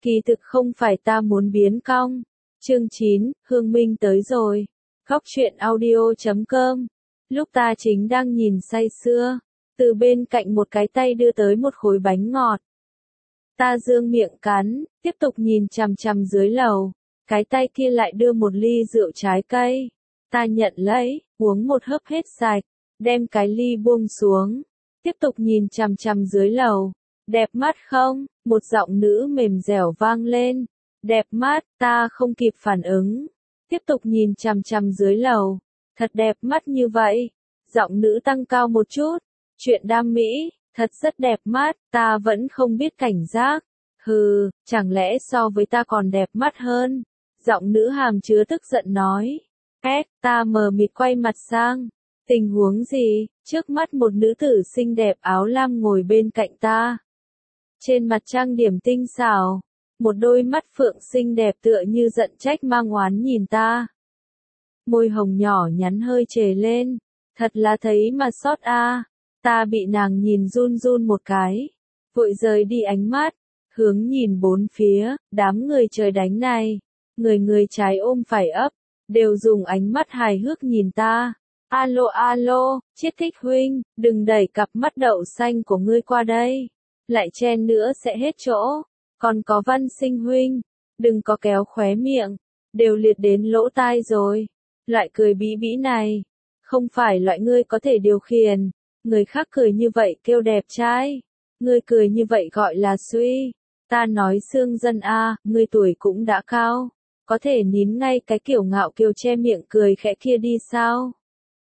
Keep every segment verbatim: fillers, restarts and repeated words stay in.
Kỳ thực không phải ta muốn biến cong. Chương chín, Hương Minh tới rồi. Góc truyện audio chấm com. Lúc ta chính đang nhìn say sưa, từ bên cạnh một cái tay đưa tới một khối bánh ngọt. Ta dương miệng cắn, tiếp tục nhìn chằm chằm dưới lầu. Cái tay kia lại đưa một ly rượu trái cây. Ta nhận lấy, uống một hớp hết sạch, đem cái ly buông xuống. Tiếp tục nhìn chằm chằm dưới lầu. Đẹp mắt không? Một giọng nữ mềm dẻo vang lên. Đẹp mắt, ta không kịp phản ứng. Tiếp tục nhìn chằm chằm dưới lầu. Thật đẹp mắt như vậy. Giọng nữ tăng cao một chút. Chuyện đam mỹ, thật rất đẹp mắt, ta vẫn không biết cảnh giác. Hừ, chẳng lẽ so với ta còn đẹp mắt hơn? Giọng nữ hàm chứa tức giận nói. Két, ta mờ mịt quay mặt sang. Tình huống gì? Trước mắt một nữ tử xinh đẹp áo lam ngồi bên cạnh ta. Trên mặt trang điểm tinh xảo, một đôi mắt phượng xinh đẹp tựa như giận trách mang oán nhìn ta. Môi hồng nhỏ nhắn hơi trề lên, thật là thấy mà xót a. Ta bị nàng nhìn run run một cái, vội rời đi ánh mắt, hướng nhìn bốn phía, đám người trời đánh này, người người trái ôm phải ấp, đều dùng ánh mắt hài hước nhìn ta. Alo alo, Chiết Thích huynh, đừng đẩy cặp mắt đậu xanh của ngươi qua đây. Lại chen nữa sẽ hết chỗ. Còn có Văn Sinh huynh, đừng có kéo khóe miệng, đều liệt đến lỗ tai rồi. Loại cười bí bĩ này, không phải loại ngươi có thể điều khiển. Người khác cười như vậy kêu đẹp trai, ngươi cười như vậy gọi là suy. Ta nói Sương Dân a, ngươi tuổi cũng đã cao, có thể nín ngay cái kiểu ngạo kiều che miệng cười khẽ kia đi sao?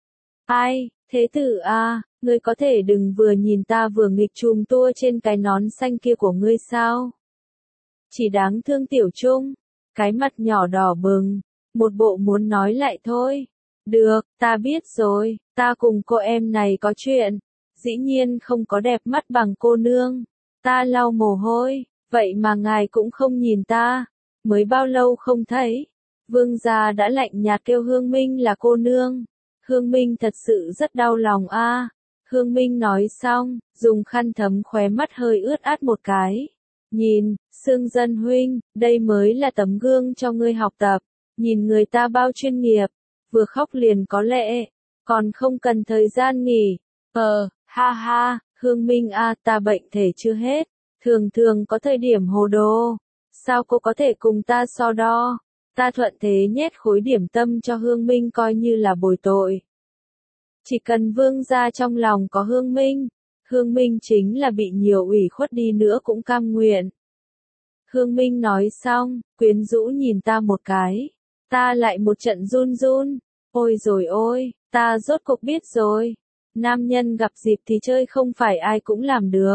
Ai, thế tử a, ngươi có thể đừng vừa nhìn ta vừa nghịch chùm tua trên cái nón xanh kia của ngươi sao? Chỉ đáng thương Tiểu Trung, cái mặt nhỏ đỏ bừng, một bộ muốn nói lại thôi. Được, ta biết rồi, ta cùng cô em này có chuyện, dĩ nhiên không có đẹp mắt bằng cô nương. Ta lau mồ hôi, vậy mà ngài cũng không nhìn ta, mới bao lâu không thấy. Vương gia đã lạnh nhạt kêu Hương Minh là cô nương. Hương Minh thật sự rất đau lòng a. À. Hương Minh nói xong, dùng khăn thấm khóe mắt hơi ướt át một cái. Nhìn, Sương Dân huynh, đây mới là tấm gương cho ngươi học tập. Nhìn người ta bao chuyên nghiệp, vừa khóc liền có lệ, còn không cần thời gian nghỉ. Ờ, ha ha, Hương Minh a, à, ta bệnh thể chưa hết, thường thường có thời điểm hồ đồ. Sao cô có thể cùng ta so đo? Ta thuận thế nhét khối điểm tâm cho Hương Minh coi như là bồi tội. Chỉ cần vương gia trong lòng có Hương Minh, Hương Minh chính là bị nhiều ủy khuất đi nữa cũng cam nguyện. Hương Minh nói xong, quyến rũ nhìn ta một cái. Ta lại một trận run run. Ôi rồi ôi, ta rốt cuộc biết rồi. Nam nhân gặp dịp thì chơi không phải ai cũng làm được.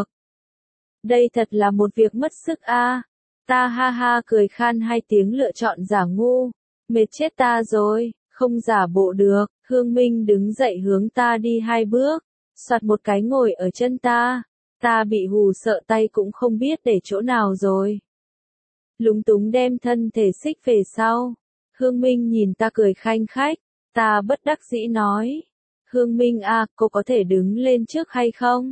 Đây thật là một việc mất sức a. À. Ta ha ha cười khan hai tiếng lựa chọn giả ngu. Mệt chết ta rồi, không giả bộ được. Hương Minh đứng dậy hướng ta đi hai bước, soạt một cái ngồi ở chân ta. Ta bị hù sợ tay cũng không biết để chỗ nào rồi. Lúng túng đem thân thể xích về sau. Hương Minh nhìn ta cười khanh khách. Ta bất đắc dĩ nói. Hương Minh à, cô có thể đứng lên trước hay không?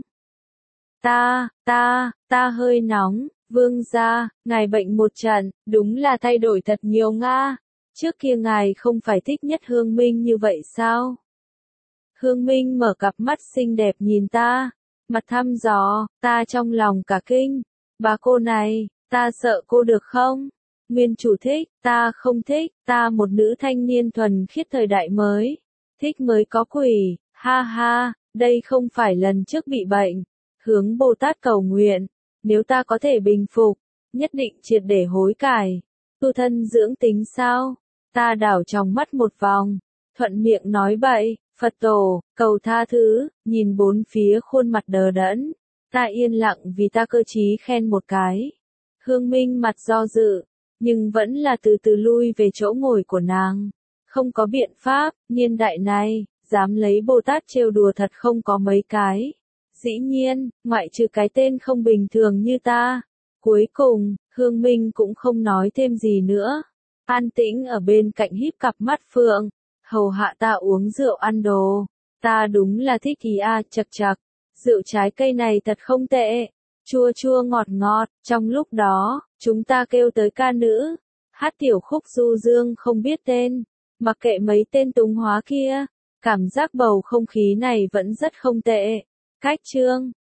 Ta, ta, ta hơi nóng. Vương gia, ngài bệnh một trận, đúng là thay đổi thật nhiều nga. Trước kia ngài không phải thích nhất Hương Minh như vậy sao? Hương Minh mở cặp mắt xinh đẹp nhìn ta, mặt thăm dò, ta trong lòng cả kinh. Bà cô này, ta sợ cô được không? Nguyên chủ thích, ta không thích, ta một nữ thanh niên thuần khiết thời đại mới. Thích mới có quỷ, ha ha, đây không phải lần trước bị bệnh. Hướng Bồ Tát cầu nguyện, nếu ta có thể bình phục, nhất định triệt để hối cải. Tu thân dưỡng tính sao? Ta đảo trong mắt một vòng, thuận miệng nói bậy, Phật tổ, cầu tha thứ, nhìn bốn phía khuôn mặt đờ đẫn. Ta yên lặng vì ta cơ trí khen một cái. Hương Minh mặt do dự, nhưng vẫn là từ từ lui về chỗ ngồi của nàng. Không có biện pháp, niên đại này, dám lấy Bồ Tát trêu đùa thật không có mấy cái. Dĩ nhiên, ngoại trừ cái tên không bình thường như ta. Cuối cùng, Hương Minh cũng không nói thêm gì nữa. An tĩnh ở bên cạnh híp cặp mắt phượng, hầu hạ ta uống rượu ăn đồ. Ta đúng là thích ý a, chật chật. Rượu trái cây này thật không tệ. chua chua ngọt ngọt, trong lúc đó, chúng ta kêu tới ca nữ, hát tiểu khúc du dương không biết tên, mặc kệ mấy tên túng hóa kia, cảm giác bầu không khí này vẫn rất không tệ. Cách chương